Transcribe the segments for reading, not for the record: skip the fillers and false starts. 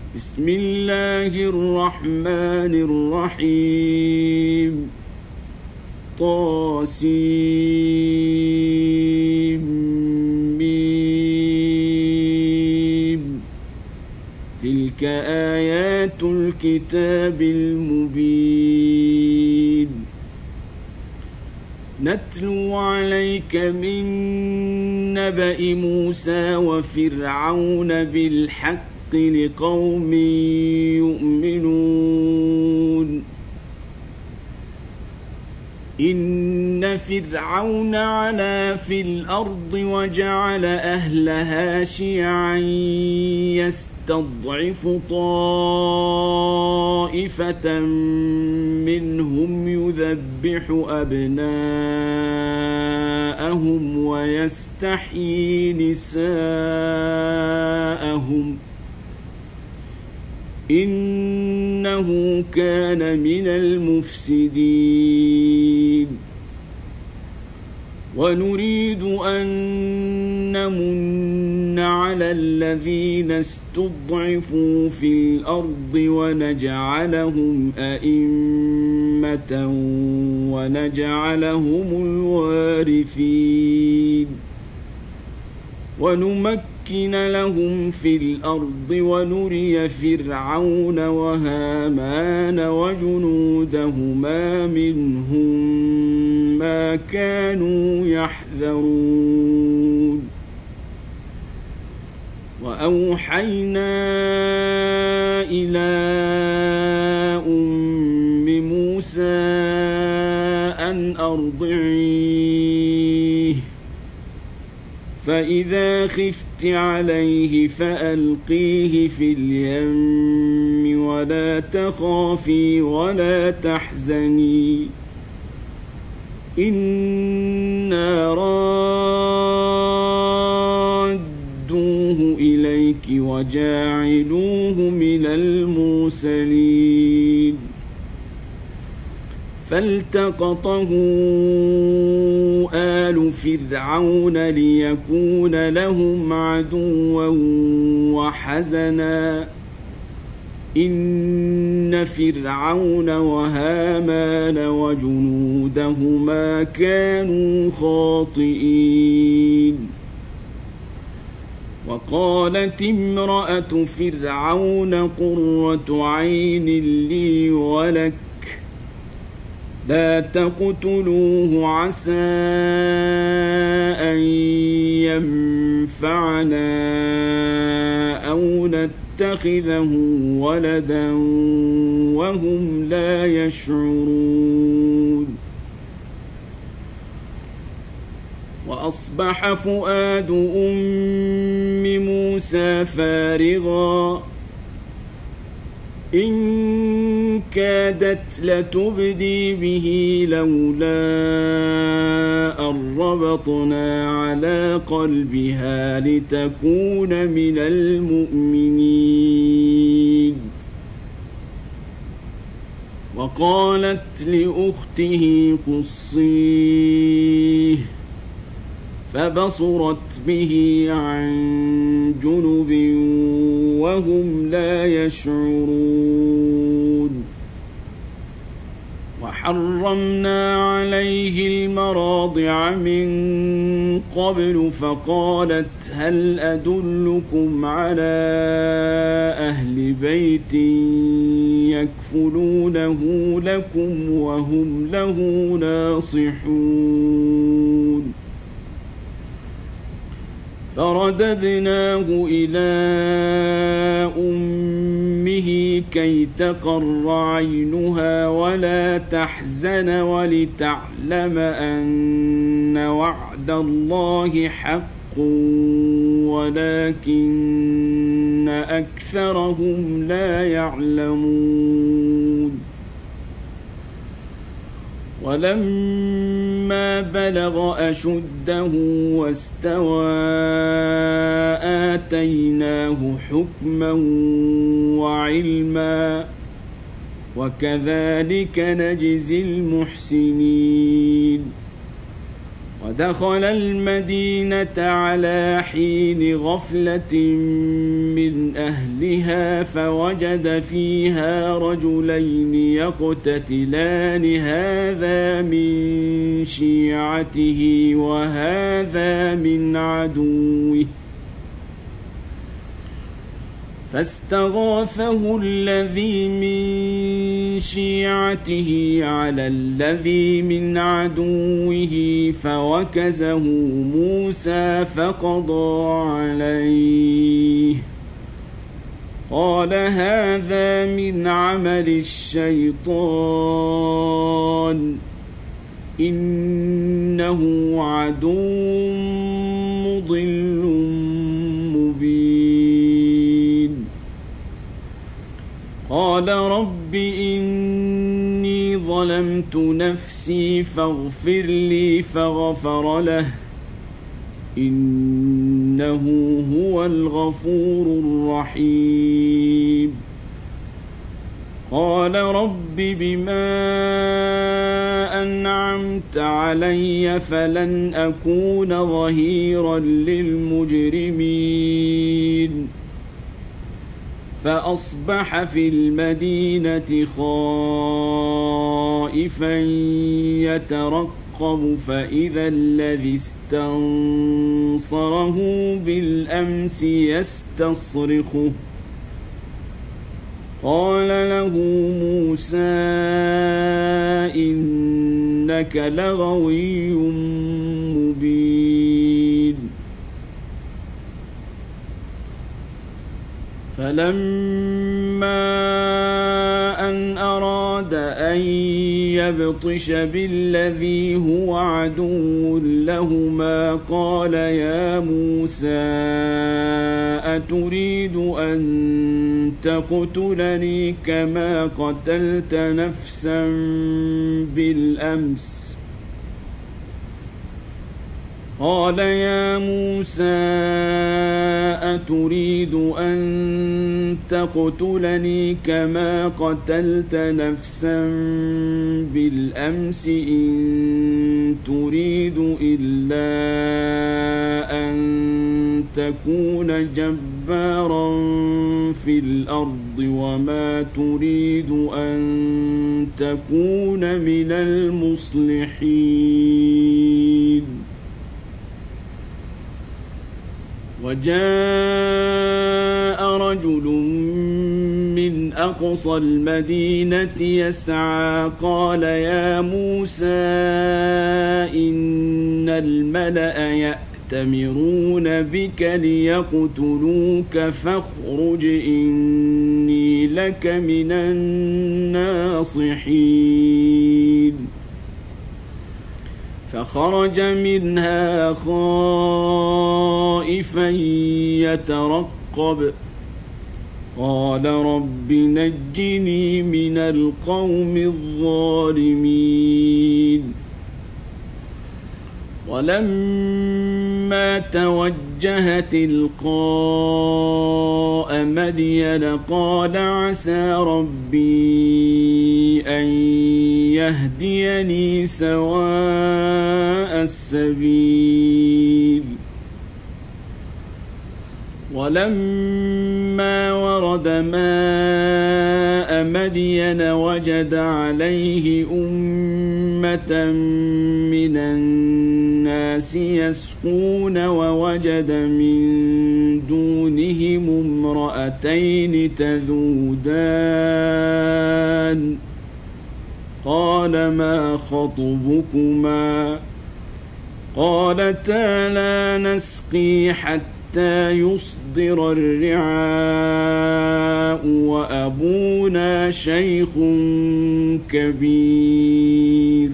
بسم الله الرحمن الرحيم طاسيم تلك آيات الكتاب المبين نتلو عليك من نبأ موسى وفرعون بالحق لقوم يؤمنون إن فرعون علا في الأرض وجعل أهلها شيعا يستضعف طائفة منهم يذبح أبناءهم ويستحيي نساءهم إنه كان من المفسدين ونريد أن نمن على الذين استضعفوا في الأرض ونجعلهم أئمة ونجعلهم الوارثين ونمكن لهم في الأرض ونري فرعون وهامان وجنودهما منهم ما كانوا يحذرون وأوحينا إلى أم موسى أن أرضعيه فإذا خفت عليه فألقيه في اليم ولا تخافي ولا تحزني إنا رادوه إليك وجاعلوه من المرسلين فالتقطه آل فرعون ليكون لهم عدوا وحزنا إن فرعون وهامان وجنودهما كانوا خاطئين وقالت امرأة فرعون قرة عين لي ولك لا تقتلوه عسى أن ينفعنا أو نتخذه ولدا وهم لا يشعرون وأصبح فؤاد أم موسى فارغا إن كادت لتبدي به لولا أن ربطنا على قلبها لتكون من المؤمنين وقالت لأخته قصيه فبصرت به عن جنب وهم لا يشعرون وحرمنا عليه المراضع من قبل فقالت هل أدلكم على أهل بيت يكفلونه لكم وهم له ناصحون فرددناه إلى أمه كي تقر عينها ولا تحزن ولتعلم أن وعد الله حق ولكن أكثرهم لا يعلمون ولما بلغ أشده واستوى آتيناه حكما وعلما وكذلك نجزي المحسنين ودخل المدينة على حين غفلة من أهلها فوجد فيها رجلين يقتتلان هذا من شيعته وهذا من عدوه فاستغاثه الذي من شيعته على الذي من عدوه فوكزه موسى فقضى عليه قال هذا من عمل الشيطان إنه عدو مضل مبين قال رب إني ظلمت نفسي فاغفر لي فغفر له إنه هو الغفور الرحيم قال رب بما أنعمت علي فلن أكون ظهيرا للمجرمين فأصبح في المدينة خائفا يترقب فإذا الذي استنصره بالأمس يستصرخه قال له موسى إنك لغوي مبين فلما أن أراد أن يبطش بالذي هو عدو لهما قال يا موسى أتريد أن تقتلني كما قتلت نفسا بالأمس قال يا موسى أتريد أن تقتلني كما قتلت نفسا بالأمس إن تريد إلا أن تكون جبارا في الأرض وما تريد أن تكون من المصلحين وجاء رجل من أقصى المدينة يسعى قال يا موسى إن الملأ يأتمرون بك ليقتلوك فاخرج إني لك من الناصحين فخرج منها خائفا يترقب قال رب نجني من القوم الظالمين ولما توجه تلقاء مدين قال عسى ربي أن يهديني سواء السبيل ولما ورد ماء مدين وجد عليه أمة من الناس يسقون ووجد من دونهم امرأتين تذودان قال ما خطبكما قالتا لا نسقي حتى يصدر الرعاء وأبونا شيخ كبير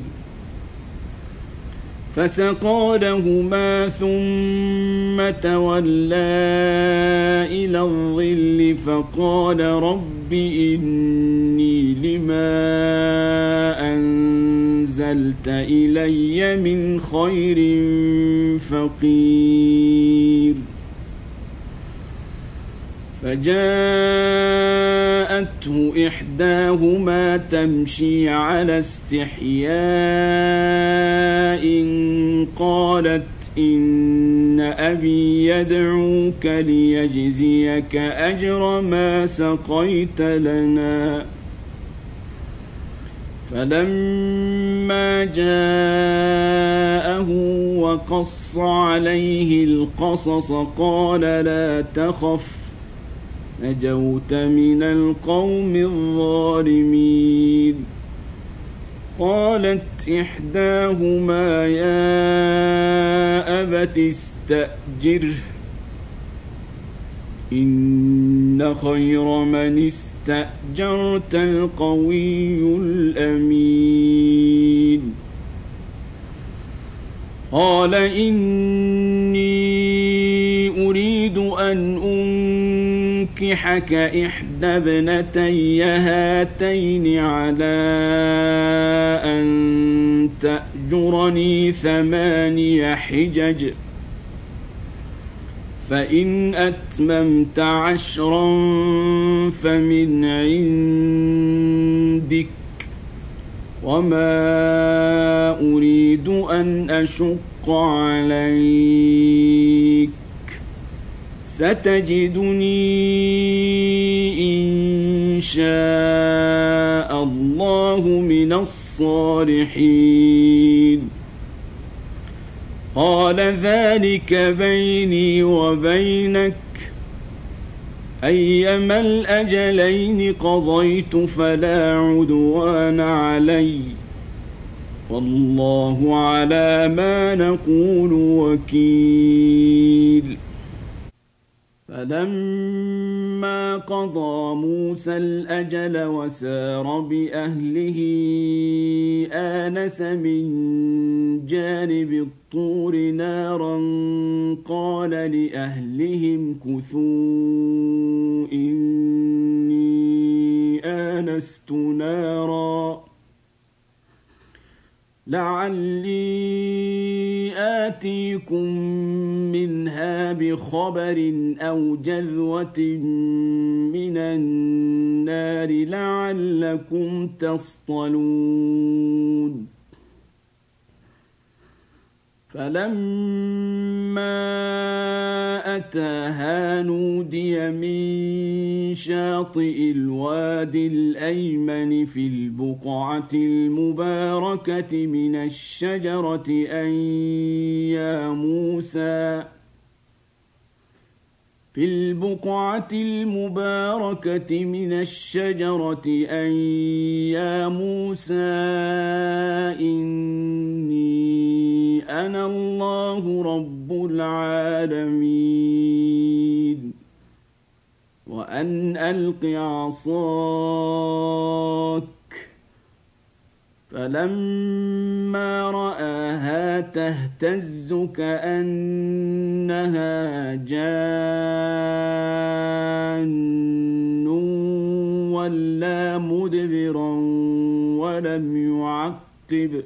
فسقى لهما ثم تولى إلى الظل فقال رب إني لما أنزلت إلي من خير فقير فجاء جاءته إحداهما تمشي على استحياء قالت إن أبي يدعوك ليجزيك أجر ما سقيت لنا. فلما جاءه وقص عليه القصص قال لا تخف نجوت من القوم الظالمين. قالت إحداهما يا أبت استأجره إن خير من استأجرت القوي الأمين. قال إني أريد أن أنكحك إحدى ابنتي هاتين على أن تأجرني 8 حجج فإن أتممت 10 فمن عندك وما أريد أن أشق عليك ستجدني إن شاء الله من الصالحين. قال ذلك بيني وبينك أيما الأجلين قضيت فلا عدوان علي والله على ما نقول وكيل. فلما قضى موسى الأجل وسار بأهله آنس من جانب الطور نارا قال لأهلهم كثوا إني آنست نارا لعلي آتيكم منها بخبر أو جذوة من النار لعلكم تصطلون. فلما أتاها نودي من شاطئ الوادي الأيمن في البقعة المباركة من الشجرة أن يا موسى في البقعة المباركة من الشجرة أن يا موسى إني أنا الله رب العالمين وأن ألق عصاك فلما رآها تهتز كأنها جان ولا مدبرا ولم يعقب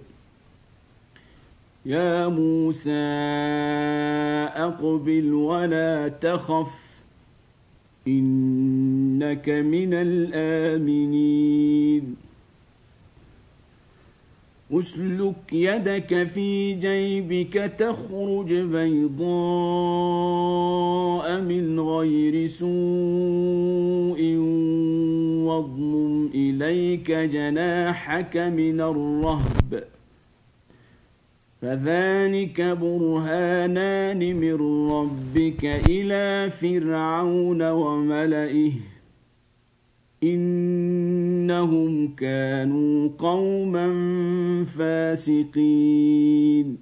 يا موسى أقبل ولا تخف إنك من الآمنين. أسلك يدك في جيبك تخرج بيضاء من غير سوء واضمم إليك جناحك من الرهب فذلك برهانان من ربك إلى فرعون وملئه إنهم كانوا قوما فاسقين.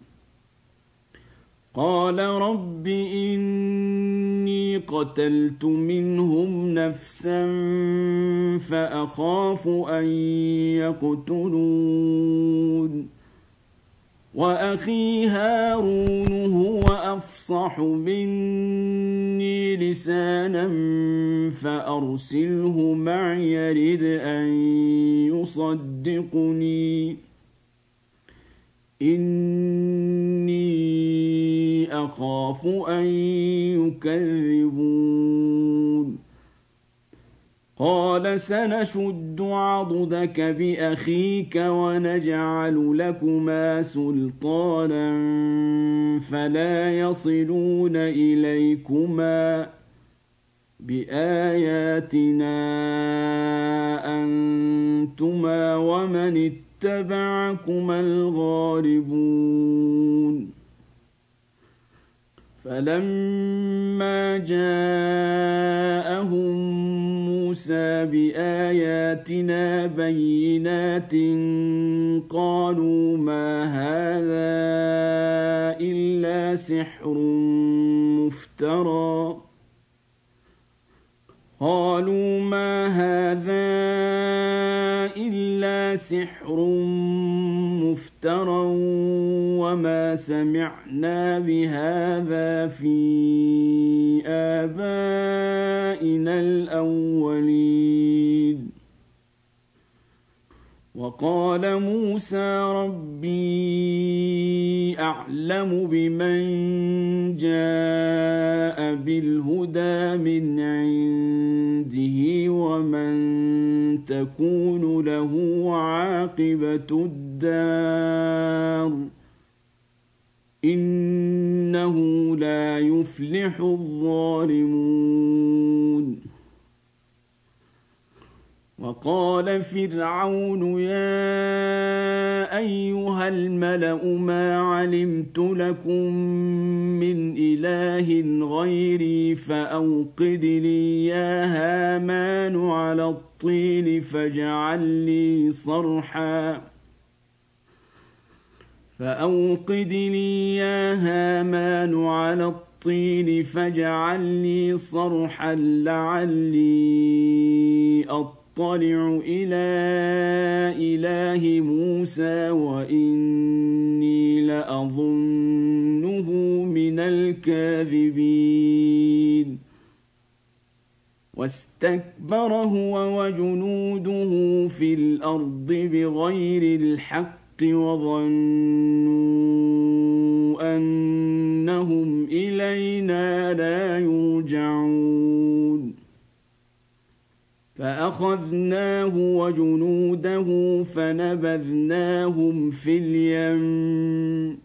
قال رب إني قتلت منهم نفسا فأخاف أن يقتلون وأخي هارون هو أفصح مني لسانا فأرسله معي يرد أن يصدقني إني أخاف أن يكذبون. قال سنشد عضدك بأخيك ونجعل لكما سلطانا فلا يصلون إليكما بآياتنا أنتما ومن اتبعكما الغالبون فلما جاءهم موسى بآياتنا بينات قالوا ما هذا إلا سحر مفترى وما سمعنا بهذا في آبائنا الأولين وقال موسى ربي أعلم بمن جاء بالهدى من عنده ومن تكون له عاقبة الدار إنه لا يفلح الظالمون وقال فرعون يا أيها الملأ ما علمت لكم من إله غيري فأوقد لي يا هامان على الطين فاجعل لي صرحا لعلي أطلع إلى إله موسى وإني لأظنه من الكاذبين واستكبر هو وجنوده في الأرض بغير الحق وظنوا أنهم إلينا لا يرجعون فأخذناه وجنوده فنبذناهم في اليم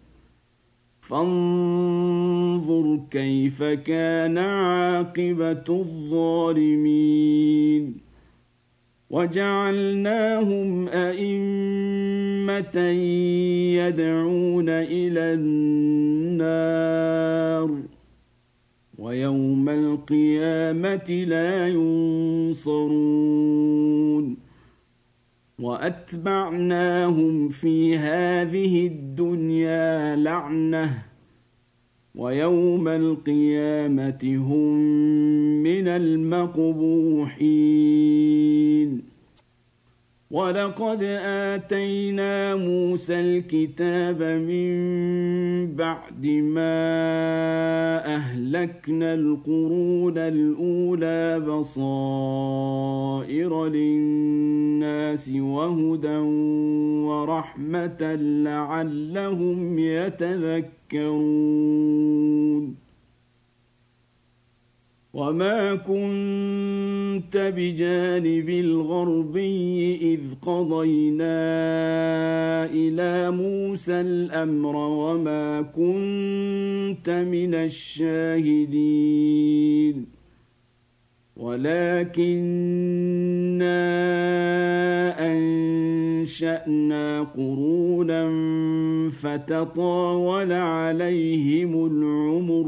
فانظر كيف كان عاقبة الظالمين وجعلناهم أئمة يدعون إلى النار ويوم القيامة لا ينصرون وأتبعناهم في هذه الدنيا لعنة ويوم القيامة هم من المقبوحين ولقد آتينا موسى الكتاب من بعد ما أهلكنا القرون الأولى بصائر للناس وهدى ورحمة لعلهم يتذكرون وما كنت بجانب الغربي إذ قضينا إلى موسى الأمر وما كنت من الشاهدين ولكننا أنشأنا قرونا فتطاول عليهم العمر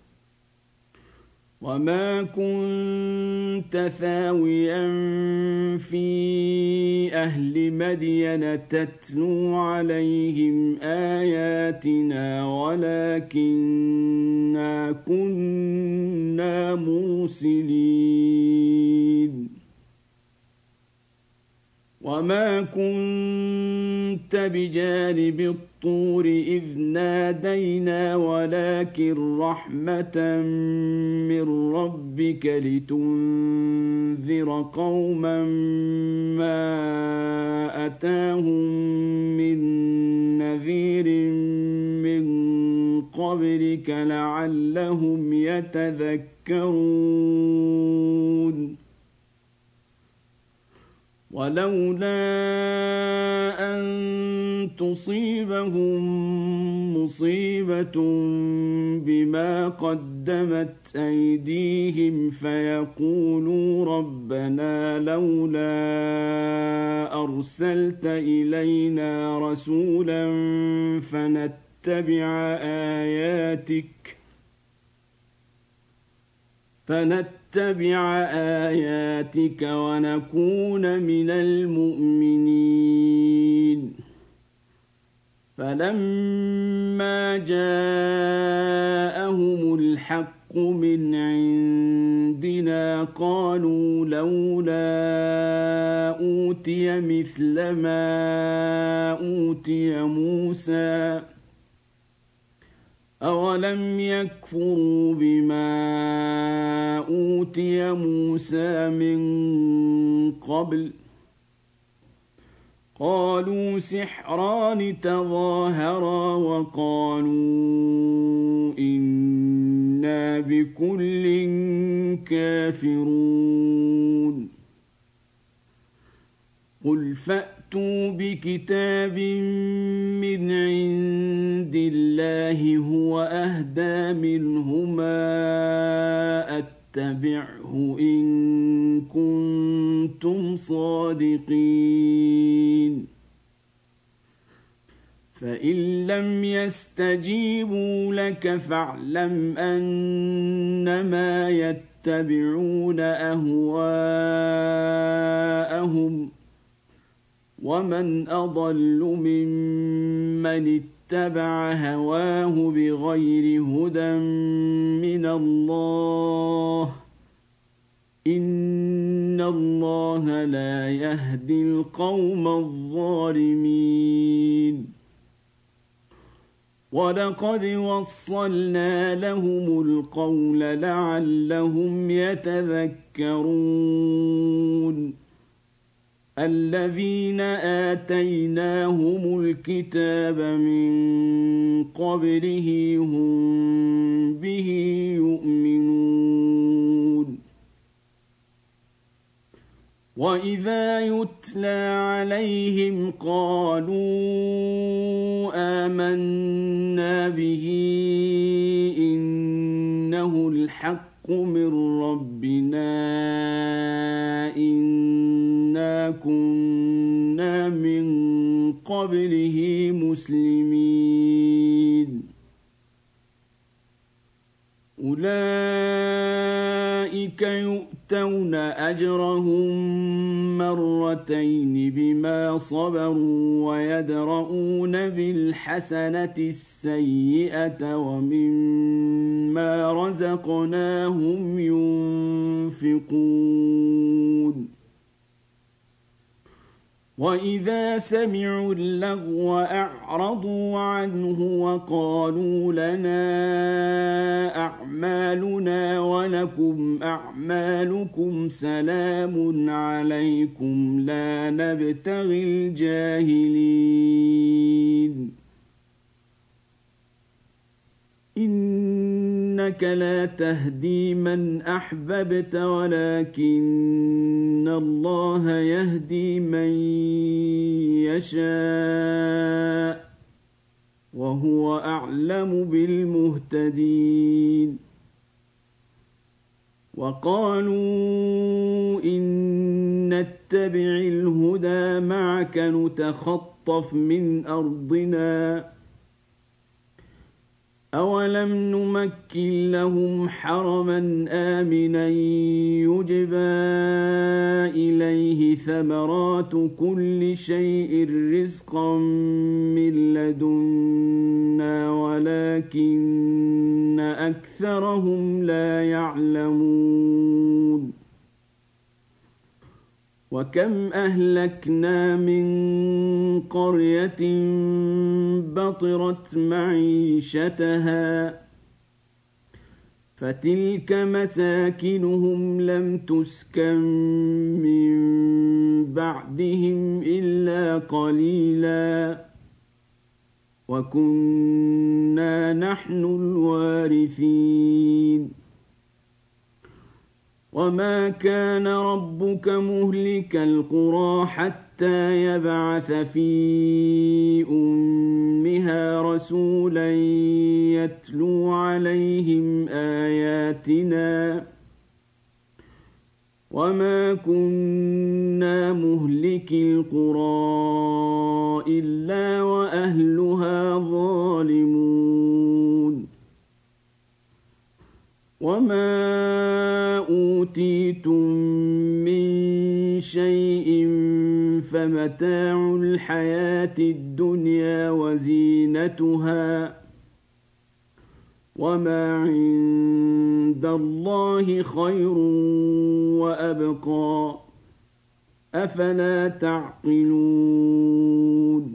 وما كنت ثاويا في أهل مدين تتلو عليهم آياتنا ولكننا كنا مرسلين وما كنت بجانب الطور إذ نادينا ولكن رحمة من ربك لتنذر قوما ما أتاهم من نذير من قبلك لعلهم يتذكرون ولولا أن تصيبهم مصيبة بما قدمت أيديهم فيقولوا ربنا لولا أرسلت إلينا رسولا فنتبع آياتك ونكون من المؤمنين. فلما جاءهم الحق من عندنا قالوا لولا أوتي مثل ما أوتي موسى أولم يكفروا بما أوتي موسى من قبل قالوا سحران تظاهرا وقالوا إنا بكل كافرون. قل فأتوا بكتاب من عند الله هو أهدى منهما أتبعه إن كنتم صادقين. فإن لم يستجيبوا لك فاعلم أنما يتبعون أهواءهم ومن أضل ممن اتبع هواه بغير هدى من الله إن الله لا يهدي القوم الظالمين. ولقد وصلنا لهم القول لعلهم يتذكرون. الذين آتيناهم الكتاب من قبله هم به يؤمنون. وإذا يتلى عليهم قالوا آمنا به إنه الحق من ربنا إنا كنا من قبله مسلمين. أولئك يؤتون أجرهم مرتين بما صبروا ويدرؤون بالحسنة السيئة ومما رزقناهم ينفقون. وإذا سمعوا اللغو أعرضوا عنه وقالوا لنا أعمالنا ولكم أعمالكم سلام عليكم لا نبتغي الجاهلين. إنك لا تهدي من أحببت ولكن الله يهدي من يشاء وهو أعلم بالمهتدين. وقالوا إن نتبع الهدى معك نتخطف من أرضنا أولم نمكن لهم حرما آمنا يجبى إليه ثمرات كل شيء رزقا من لدنا ولكن أكثرهم لا يعلمون. وكم أهلكنا من قرية بطرت معيشتها فتلك مساكنهم لم تسكن من بعدهم إلا قليلا وكنا نحن الوارثين. وما كان ربك مهلك القرى حتى يبعث في أمها رسولا يتلو عليهم آياتنا وما كنا مهلكي القرى إلا وأهلها ظالمون وما أوتيتم من شيء فمتاع الحياة الدنيا وزينتها وما عند الله خير وأبقى أفلا تعقلون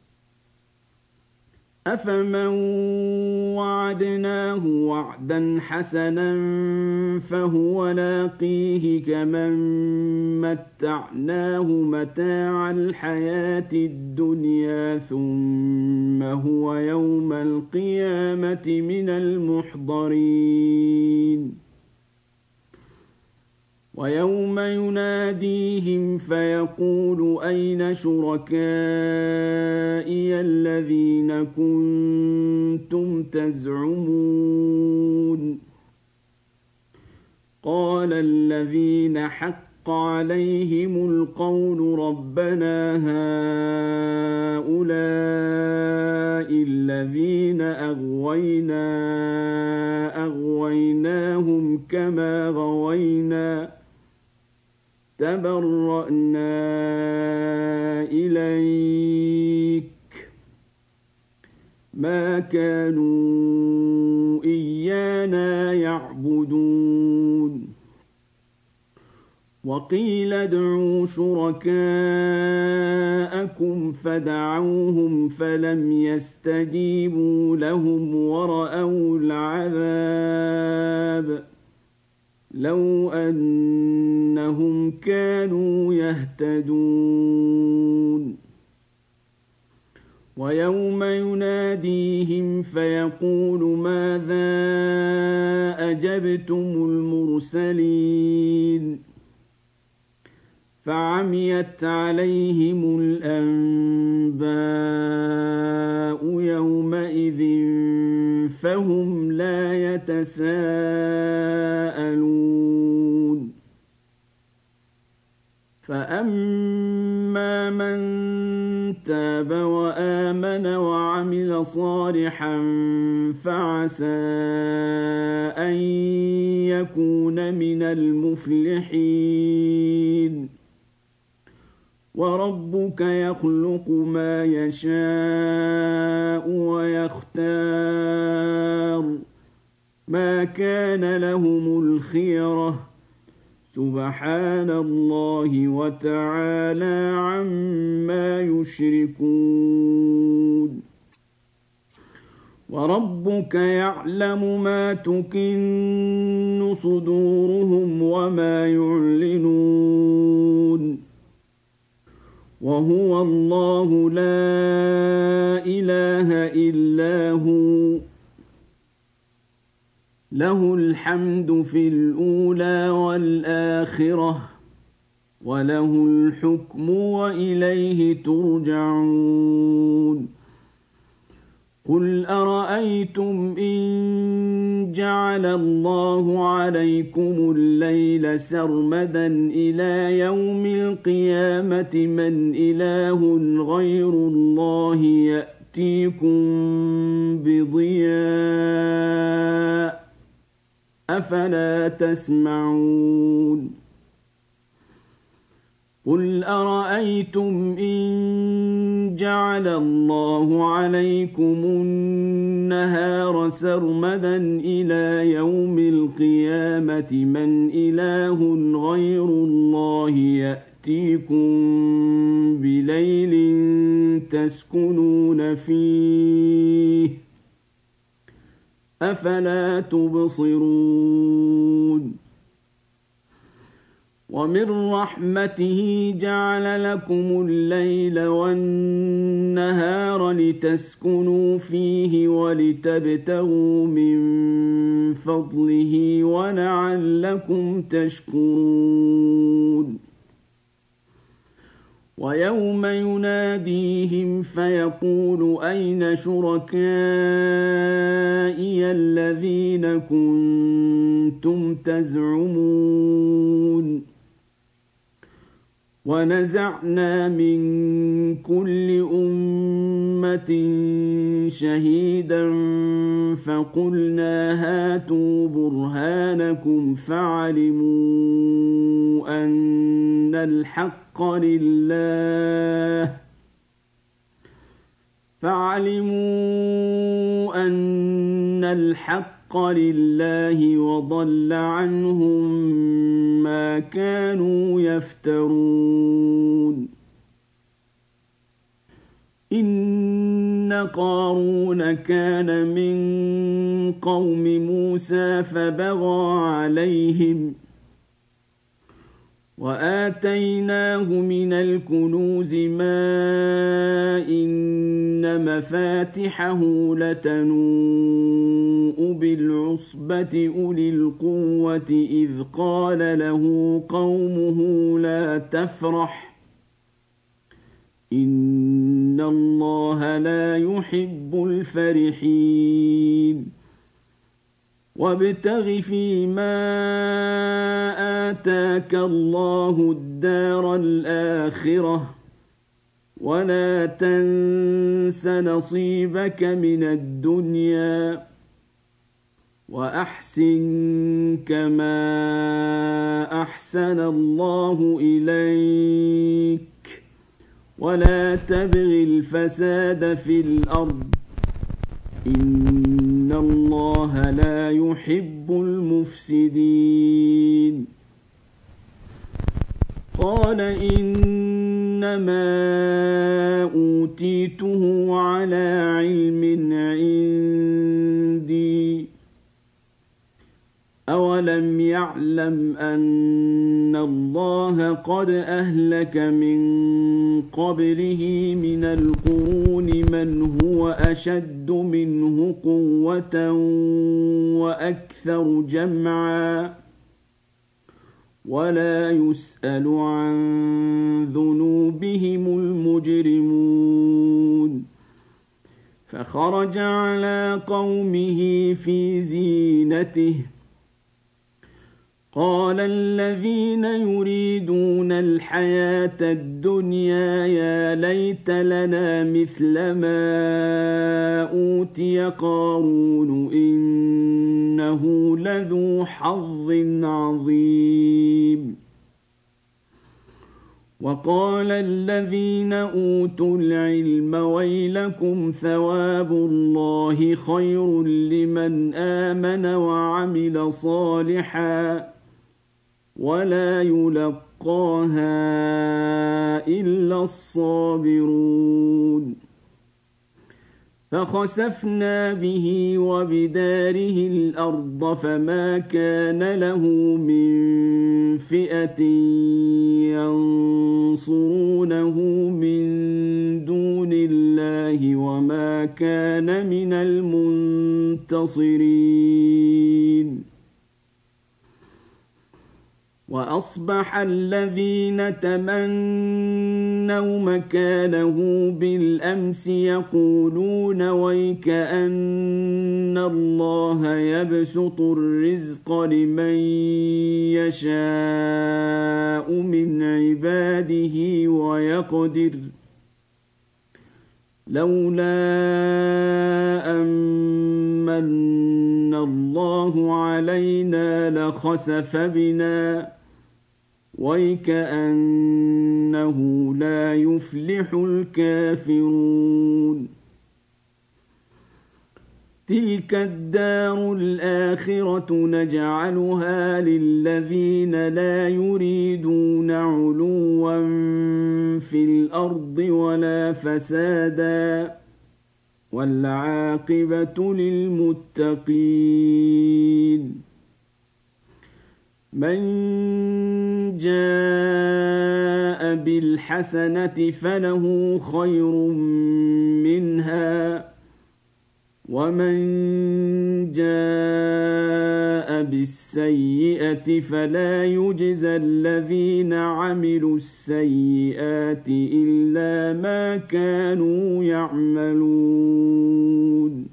أفمن وعدناه وعدا حسنا فهو لاقيه كمن متعناه متاع الحياة الدنيا ثم هو يوم القيامة من المحضرين ويوم يناديهم فيقول أين شركائي الذين كنتم تزعمون قال الذين حق عليهم القول ربنا هؤلاء الذين أغويناهم كما غوينا تبرأنا إليك ما كانوا إيانا يعبدون وقيل ادعوا شركاءكم فدعوهم فلم يستجيبوا لهم ورأوا العذاب لو أنهم كانوا يهتدون ويوم يناديهم فيقول ماذا أجبتم المرسلين فعميت عليهم الأنباء يومئذ فهم لا يتساءلون فأما من تاب وآمن وعمل صالحا فعسى أن يكون من المفلحين وربك يخلق ما يشاء ويختار ما كان لهم الخيرة سبحان الله وتعالى عما يشركون وربك يعلم ما تكن صدورهم وما يعلنون وهو الله لا إله إلا هو له الحمد في الأولى والآخرة وله الحكم وإليه ترجعون قل أرأيتم إن جعل الله عليكم الليل سرمدا إلى يوم القيامة من إله غير الله يأتيكم بضياء أفلا تسمعون قل أرأيتم إن جعل الله عليكم النهار سرمدا إلى يوم القيامة من إله غير الله يأتيكم بليل تسكنون فيه أفلا تبصرون ومن رحمته جعل لكم الليل والنهار لتسكنوا فيه ولتبتغوا من فضله ولعلكم تشكرون ويوم يناديهم فيقول أين شركائي الذين كنتم تزعمون ونزعنا من كل أمة شهيدا فقلنا هاتوا برهانكم فعلموا أن الحق لله وضل عنهم ما كانوا يفترون إن قارون كان من قوم موسى فبغى عليهم وآتيناه من الكنوز ما إن مفاتحه لتنوء بالعصبة أولي القوة إذ قال له قومه لا تفرح إن الله لا يحب الفرحين وابتغ فيما آتاك الله الدار الآخرة ولا تنس نصيبك من الدنيا وأحسن كما أحسن الله إليك ولا تبغ الفساد في الأرض إن الله لا يحب المفسدين قال إنما أوتيته على علم عندي أولم يعلم أن الله قد أهلك من قبله من القرون من هو أشد منه قوة وأكثر جمعا ولا يسأل عن ذنوبهم المجرمون فخرج على قومه في زينته قال الذين يريدون الحياة الدنيا يا ليت لنا مثل ما أوتي قارون إنه لذو حظ عظيم وقال الذين أوتوا العلم ويلكم ثواب الله خير لمن آمن وعمل صالحا ولا يلقاها إلا الصابرون فخسفنا به وبداره الأرض فما كان له من فئة ينصرونه من دون الله وما كان من المنتصرين وأصبح الذين تمنوا مكانه بالأمس يقولون ويك أن الله يبسط الرزق لمن يشاء من عباده ويقدر لولا أمن الله علينا لخسف بنا ويكأنه لا يفلح الكافرون تلك الدار الآخرة نجعلها للذين لا يريدون علوا في الأرض ولا فسادا والعاقبة للمتقين من جاء بالحسنة فله خير منها ومن جاء بالسيئة فلا يجزى الذين عملوا السيئات إلا ما كانوا يعملون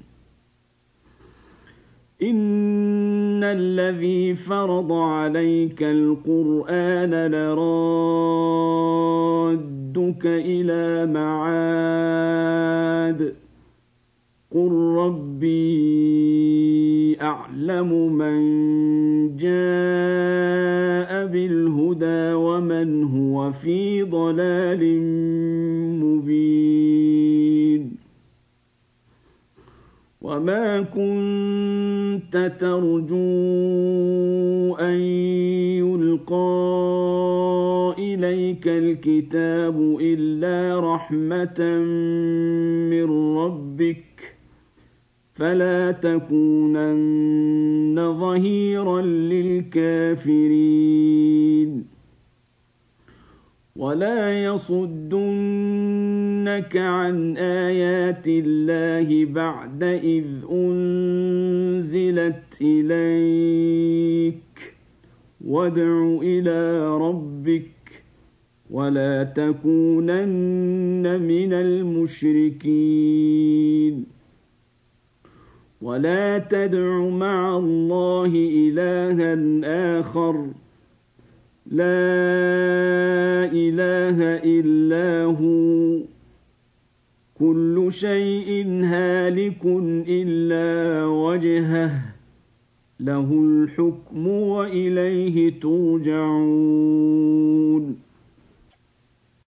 إن الذي فرض عليك القرآن لرادك إلى معاد قل ربي أعلم من جاء بالهدى ومن هو في ضلال مبين وما كنت ترجو أن يلقى إليك الكتاب إلا رحمة من ربك فلا تكونن ظهيرا للكافرين ولا يصدنك عن آيات الله بعد إذ أنزلت إليك وادع إلى ربك ولا تكونن من المشركين ولا تدع مع الله إلها آخر لا إله إلا هو كل شيء هالك إلا وجهه له الحكم وإليه ترجعون